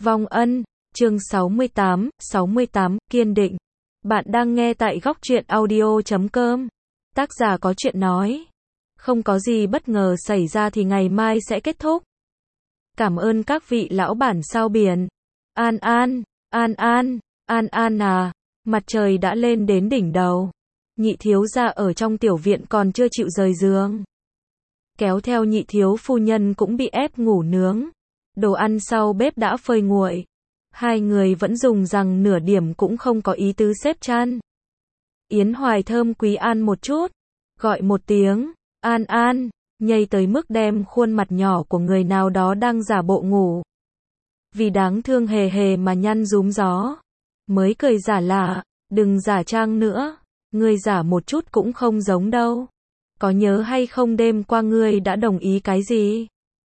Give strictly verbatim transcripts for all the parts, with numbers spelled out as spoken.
Vong ân, chương sáu mươi tám, sáu mươi tám, kiên định. Bạn đang nghe tại góc truyện audio chấm com. Tác giả có chuyện nói. Không có gì bất ngờ xảy ra thì ngày mai sẽ kết thúc. Cảm ơn các vị lão bản sao biển. An An, An An, An An à, mặt trời đã lên đến đỉnh đầu. Nhị thiếu gia ở trong tiểu viện còn chưa chịu rời giường. Kéo theo nhị thiếu phu nhân cũng bị ép ngủ nướng. Đồ ăn sau bếp đã phơi nguội. Hai người vẫn dùng rằng nửa điểm cũng không có ý tứ xếp chăn. Yến Hoài thơm Quý An một chút, gọi một tiếng, An An, nhây tới mức đem khuôn mặt nhỏ của người nào đó đang giả bộ ngủ. Vì đáng thương hề hề mà nhăn rúm gió. Mới cười giả lạ, đừng giả trang nữa, ngươi giả một chút cũng không giống đâu. Có nhớ hay không đêm qua ngươi đã đồng ý cái gì?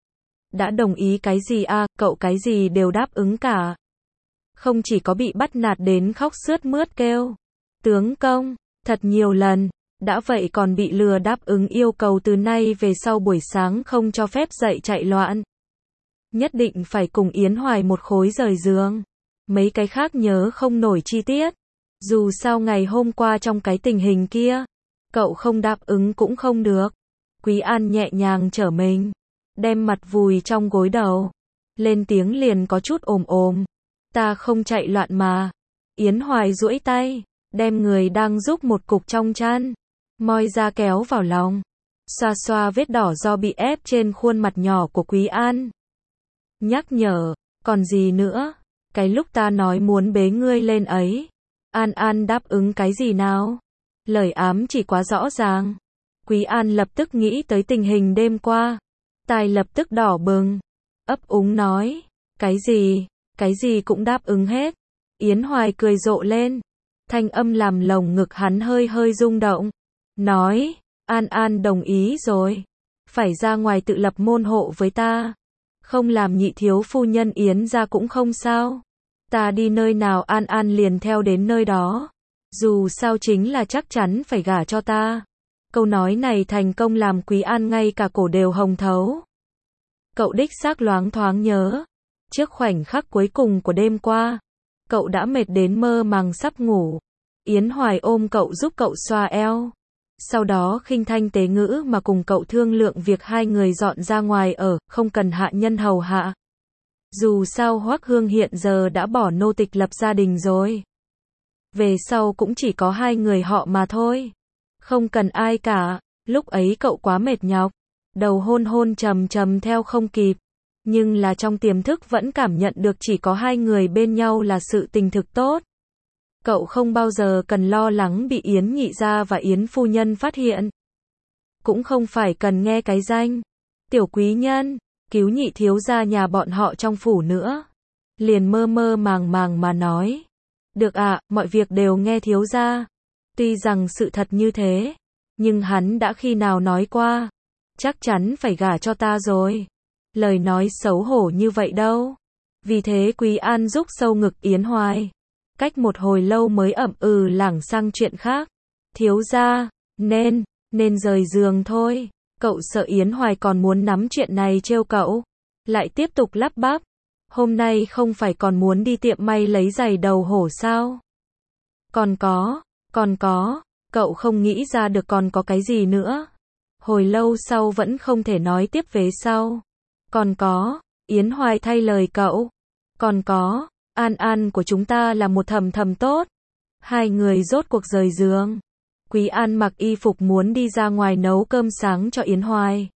Đã đồng ý cái gì à, cậu cái gì đều đáp ứng cả. Không chỉ có bị bắt nạt đến khóc sướt mướt kêu. Tướng công, thật nhiều lần, đã vậy còn bị lừa đáp ứng yêu cầu từ nay về sau buổi sáng không cho phép dậy chạy loạn. Nhất định phải cùng Yến Hoài một khối rời giường. Mấy cái khác nhớ không nổi chi tiết. Dù sao ngày hôm qua trong cái tình hình kia, cậu không đáp ứng cũng không được. Quý An nhẹ nhàng trở mình, đem mặt vùi trong gối đầu, lên tiếng liền có chút ồm ồm. Ta không chạy loạn mà. Yến Hoài duỗi tay, đem người đang giúp một cục trong chăn, moi ra kéo vào lòng, xoa xoa vết đỏ do bị ép trên khuôn mặt nhỏ của Quý An. Nhắc nhở, còn gì nữa, cái lúc ta nói muốn bế ngươi lên ấy, An An đáp ứng cái gì nào? Lời ám chỉ quá rõ ràng. Quý An lập tức nghĩ tới tình hình đêm qua, tai lập tức đỏ bừng, ấp úng nói, cái gì, cái gì cũng đáp ứng hết. Yến Hoài cười rộ lên, thanh âm làm lồng ngực hắn hơi hơi rung động, nói, An An đồng ý rồi, phải ra ngoài tự lập môn hộ với ta, không làm nhị thiếu phu nhân Yến ra cũng không sao, ta đi nơi nào An An liền theo đến nơi đó, dù sao chính là chắc chắn phải gả cho ta. Câu nói này thành công làm Quý An ngay cả cổ đều hồng thấu. Cậu đích xác loáng thoáng nhớ, trước khoảnh khắc cuối cùng của đêm qua, cậu đã mệt đến mơ màng sắp ngủ. Yến Hoài ôm cậu giúp cậu xoa eo. Sau đó khinh thanh tế ngữ mà cùng cậu thương lượng việc hai người dọn ra ngoài ở, không cần hạ nhân hầu hạ. Dù sao Hoắc Hương hiện giờ đã bỏ nô tịch lập gia đình rồi. Về sau cũng chỉ có hai người họ mà thôi. Không cần ai cả. Lúc ấy cậu quá mệt nhọc, đầu hôn hôn trầm trầm theo không kịp. Nhưng là trong tiềm thức vẫn cảm nhận được chỉ có hai người bên nhau là sự tình thực tốt. Cậu không bao giờ cần lo lắng bị Yến nhị gia và Yến phu nhân phát hiện. Cũng không phải cần nghe cái danh tiểu quý nhân, cứu nhị thiếu gia nhà bọn họ trong phủ nữa. Liền mơ mơ màng màng mà nói, được ạ, à, mọi việc đều nghe thiếu gia. Tuy rằng sự thật như thế, nhưng hắn đã khi nào nói qua, chắc chắn phải gả cho ta rồi. Lời nói xấu hổ như vậy đâu. Vì thế Quý An rúc sâu ngực Yến Hoài. Cách một hồi lâu mới ậm ừ lảng sang chuyện khác. Thiếu gia, nên, nên rời giường thôi. Cậu sợ Yến Hoài còn muốn nắm chuyện này trêu cậu. Lại tiếp tục lắp bắp. Hôm nay không phải còn muốn đi tiệm may lấy giày đầu hổ sao? Còn có, còn có, cậu không nghĩ ra được còn có cái gì nữa. Hồi lâu sau vẫn không thể nói tiếp về sau. Còn có, Yến Hoài thay lời cậu. Còn có, An An của chúng ta là một thầm thầm tốt. Hai người rốt cuộc rời giường. Quý An mặc y phục muốn đi ra ngoài nấu cơm sáng cho Yến Hoài.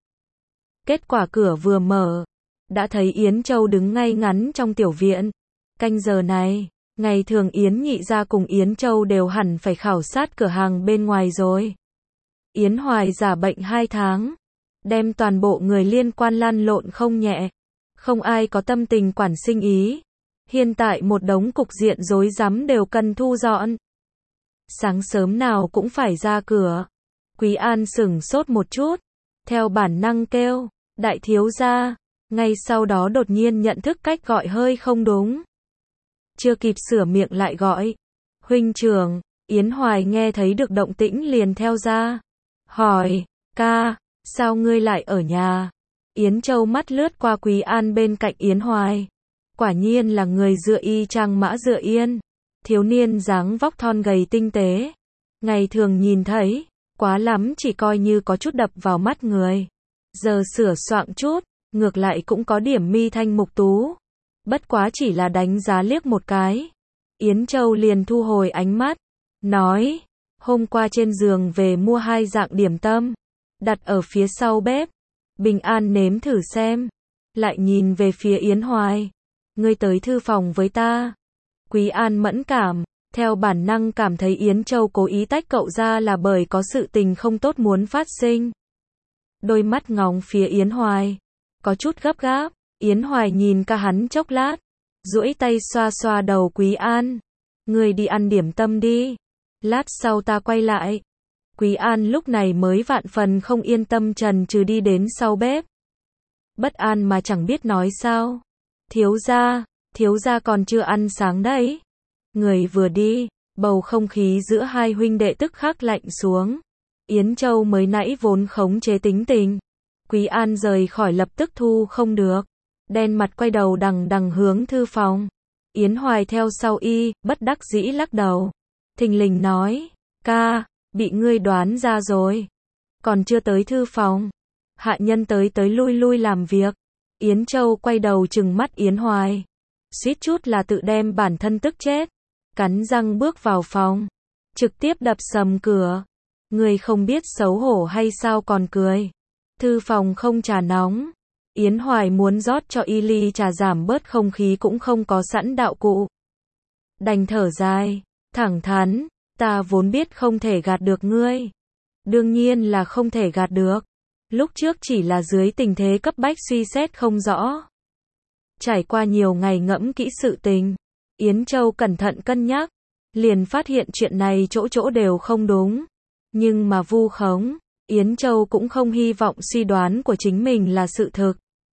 Kết quả cửa vừa mở, đã thấy Yến Châu đứng ngay ngắn trong tiểu viện. Canh giờ này, ngày thường Yến nhị gia cùng Yến Châu đều hẳn phải khảo sát cửa hàng bên ngoài rồi. Yến Hoài giả bệnh hai tháng, đem toàn bộ người liên quan lăn lộn không nhẹ. Không ai có tâm tình quản sinh ý. Hiện tại một đống cục diện rối rắm đều cần thu dọn. Sáng sớm nào cũng phải ra cửa. Quý An sửng sốt một chút, theo bản năng kêu, đại thiếu gia. Ngay sau đó đột nhiên nhận thức cách gọi hơi không đúng. Chưa kịp sửa miệng lại gọi, huynh trưởng. Yến Hoài nghe thấy được động tĩnh liền theo ra. Hỏi, ca, sao ngươi lại ở nhà? Yến Châu mắt lướt qua Quý An bên cạnh Yến Hoài. Quả nhiên là người dựa y chang Mã Dựa Yên. Thiếu niên dáng vóc thon gầy tinh tế. Ngày thường nhìn thấy, quá lắm chỉ coi như có chút đập vào mắt người. Giờ sửa soạn chút, ngược lại cũng có điểm mi thanh mục tú. Bất quá chỉ là đánh giá liếc một cái. Yến Châu liền thu hồi ánh mắt, nói, hôm qua trên giường về mua hai dạng điểm tâm, đặt ở phía sau bếp. Bình An nếm thử xem. Lại nhìn về phía Yến Hoài. Ngươi tới thư phòng với ta. Quý An mẫn cảm, theo bản năng cảm thấy Yến Châu cố ý tách cậu ra là bởi có sự tình không tốt muốn phát sinh. Đôi mắt ngóng phía Yến Hoài, có chút gấp gáp. Yến Hoài nhìn cả hắn chốc lát, duỗi tay xoa xoa đầu Quý An. Ngươi đi ăn điểm tâm đi, lát sau ta quay lại. Quý An lúc này mới vạn phần không yên tâm chần chừ đi đến sau bếp. Bất an mà chẳng biết nói sao. Thiếu gia, thiếu gia còn chưa ăn sáng đấy. Người vừa đi, bầu không khí giữa hai huynh đệ tức khắc lạnh xuống. Yến Châu mới nãy vốn khống chế tính tình. Quý An rời khỏi lập tức thu không được. Đen mặt quay đầu đằng đằng hướng thư phòng. Yến Hoài theo sau y, bất đắc dĩ lắc đầu. Thình lình nói, ca, bị ngươi đoán ra rồi. Còn chưa tới thư phòng. Hạ nhân tới tới lui lui làm việc. Yến Châu quay đầu trừng mắt Yến Hoài. Suýt chút là tự đem bản thân tức chết. Cắn răng bước vào phòng. Trực tiếp đập sầm cửa. Người không biết xấu hổ hay sao còn cười. Thư phòng không trà nóng. Yến Hoài muốn rót cho y ly trà giảm bớt không khí cũng không có sẵn đạo cụ. Đành thở dài, thẳng thắn, ta vốn biết không thể gạt được ngươi. Đương nhiên là không thể gạt được. Lúc trước chỉ là dưới tình thế cấp bách suy xét không rõ. Trải qua nhiều ngày ngẫm kỹ sự tình, Yến Châu cẩn thận cân nhắc, liền phát hiện chuyện này chỗ chỗ đều không đúng. Nhưng mà vu khống, Yến Châu cũng không hy vọng suy đoán của chính mình là sự thực.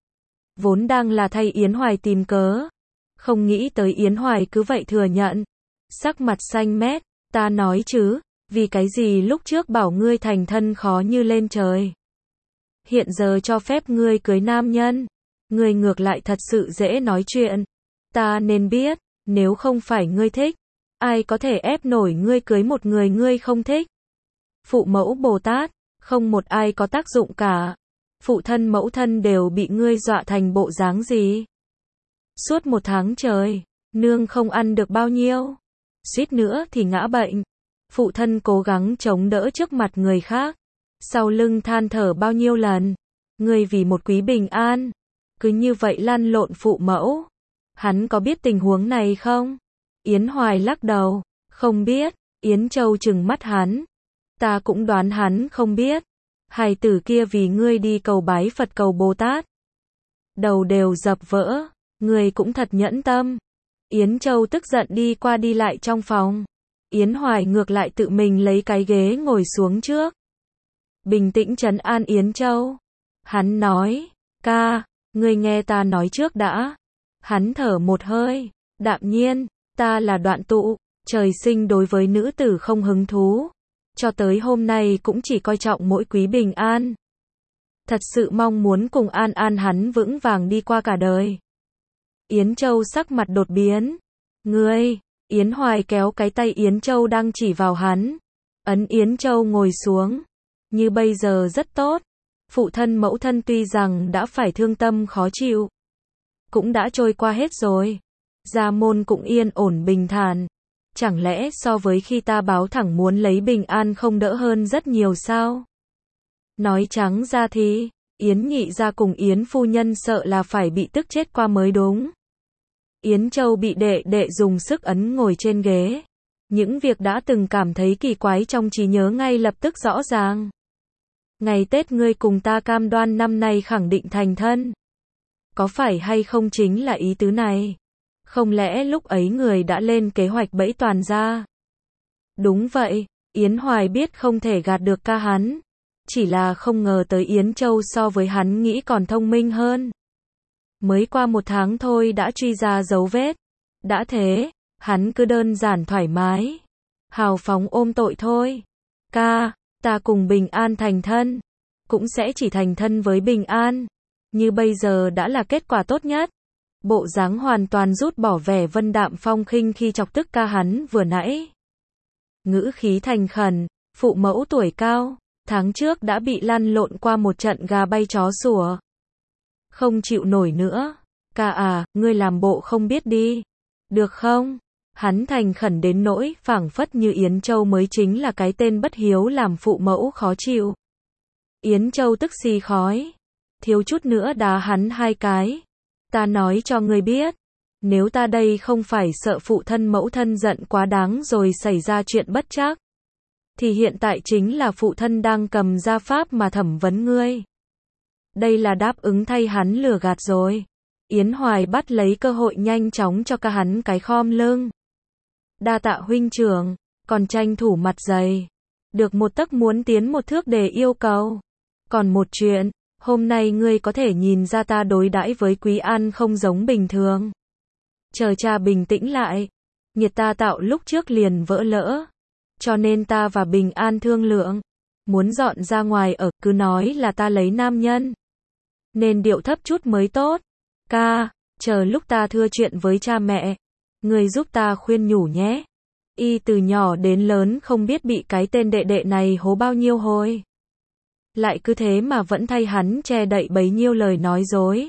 Vốn đang là thay Yến Hoài tìm cớ. Không nghĩ tới Yến Hoài cứ vậy thừa nhận. Sắc mặt xanh mét, ta nói chứ, vì cái gì lúc trước bảo ngươi thành thân khó như lên trời. Hiện giờ cho phép ngươi cưới nam nhân. Ngươi ngược lại thật sự dễ nói chuyện. Ta nên biết, nếu không phải ngươi thích, ai có thể ép nổi ngươi cưới một người ngươi không thích. Phụ mẫu Bồ Tát, không một ai có tác dụng cả. Phụ thân mẫu thân đều bị ngươi dọa thành bộ dáng gì. Suốt một tháng trời, nương không ăn được bao nhiêu. Suýt nữa thì ngã bệnh. Phụ thân cố gắng chống đỡ trước mặt người khác. Sau lưng than thở bao nhiêu lần. Ngươi vì một quý bình an. Cứ như vậy lăn lộn phụ mẫu. Hắn có biết tình huống này không? Yến Hoài lắc đầu. Không biết. Yến Châu trừng mắt hắn. Ta cũng đoán hắn không biết. Hài tử kia vì ngươi đi cầu bái Phật cầu Bồ Tát. Đầu đều dập vỡ. Ngươi cũng thật nhẫn tâm. Yến Châu tức giận đi qua đi lại trong phòng. Yến Hoài ngược lại tự mình lấy cái ghế ngồi xuống trước. Bình tĩnh trấn an Yến Châu. Hắn nói, ca, ngươi nghe ta nói trước đã. Hắn thở một hơi, đạm nhiên, ta là Đoạn Tụ, trời sinh đối với nữ tử không hứng thú. Cho tới hôm nay cũng chỉ coi trọng mỗi quý bình an. Thật sự mong muốn cùng An An hắn vững vàng đi qua cả đời. Yến Châu sắc mặt đột biến. Ngươi, Yến Hoài kéo cái tay Yến Châu đang chỉ vào hắn. Ấn Yến Châu ngồi xuống. Như bây giờ rất tốt. Phụ thân mẫu thân tuy rằng đã phải thương tâm khó chịu. Cũng đã trôi qua hết rồi. Gia môn cũng yên ổn bình thản. Chẳng lẽ so với khi ta báo thẳng muốn lấy bình an không đỡ hơn rất nhiều sao? Nói trắng ra thì, Yến nhị gia cùng Yến phu nhân sợ là phải bị tức chết qua mới đúng. Yến Châu bị đệ đệ dùng sức ấn ngồi trên ghế. Những việc đã từng cảm thấy kỳ quái trong trí nhớ ngay lập tức rõ ràng. Ngày Tết ngươi cùng ta cam đoan năm nay khẳng định thành thân. Có phải hay không chính là ý tứ này? Không lẽ lúc ấy người đã lên kế hoạch bẫy toàn ra? Đúng vậy, Yến Hoài biết không thể gạt được ca hắn. Chỉ là không ngờ tới Yến Châu so với hắn nghĩ còn thông minh hơn. Mới qua một tháng thôi đã truy ra dấu vết. Đã thế, hắn cứ đơn giản thoải mái. Hào phóng ôm tội thôi. Ca, ta cùng Bình An thành thân. Cũng sẽ chỉ thành thân với Bình An. Như bây giờ đã là kết quả tốt nhất. Bộ dáng hoàn toàn rút bỏ vẻ vân đạm phong khinh khi chọc tức ca hắn vừa nãy. Ngữ khí thành khẩn, phụ mẫu tuổi cao, tháng trước đã bị lăn lộn qua một trận gà bay chó sủa. Không chịu nổi nữa. Ca à, ngươi làm bộ không biết đi. Được không? Hắn thành khẩn đến nỗi phảng phất như Yến Châu mới chính là cái tên bất hiếu làm phụ mẫu khó chịu. Yến Châu tức xì khói. Thiếu chút nữa đá hắn hai cái. Ta nói cho ngươi biết. Nếu ta đây không phải sợ phụ thân mẫu thân giận quá đáng rồi xảy ra chuyện bất trắc. Thì hiện tại chính là phụ thân đang cầm gia pháp mà thẩm vấn ngươi. Đây là đáp ứng thay hắn lừa gạt rồi. Yến Hoài bắt lấy cơ hội nhanh chóng cho ca hắn cái khom lưng. Đa tạ huynh trưởng, còn tranh thủ mặt dày. Được một tấc muốn tiến một thước để yêu cầu. Còn một chuyện, hôm nay ngươi có thể nhìn ra ta đối đãi với Quý An không giống bình thường. Chờ cha bình tĩnh lại. Nhiệt ta tạo lúc trước liền vỡ lỡ. Cho nên ta và Bình An thương lượng. Muốn dọn ra ngoài ở, cứ nói là ta lấy nam nhân. Nên điệu thấp chút mới tốt. Ca, chờ lúc ta thưa chuyện với cha mẹ. Người giúp ta khuyên nhủ nhé. Y từ nhỏ đến lớn không biết bị cái tên đệ đệ này hố bao nhiêu hồi. Lại cứ thế mà vẫn thay hắn che đậy bấy nhiêu lời nói dối.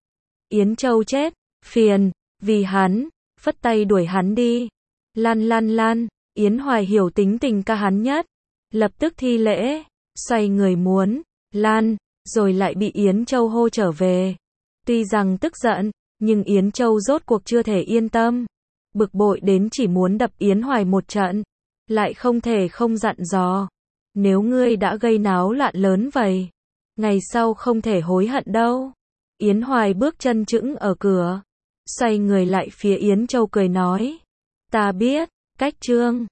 Yến Châu chết, phiền, vì hắn, phất tay đuổi hắn đi. Lăn lăn lăn, Yến Hoài hiểu tính tình ca hắn nhất. Lập tức thi lễ, xoay người muốn, lan, rồi lại bị Yến Châu hô trở về. Tuy rằng tức giận, nhưng Yến Châu rốt cuộc chưa thể yên tâm. Bực bội đến chỉ muốn đập Yến Hoài một trận. Lại không thể không dặn dò. Nếu ngươi đã gây náo loạn lớn vậy, ngày sau không thể hối hận đâu. Yến Hoài bước chân chững ở cửa. Xoay người lại phía Yến Châu cười nói. Ta biết, cách trương.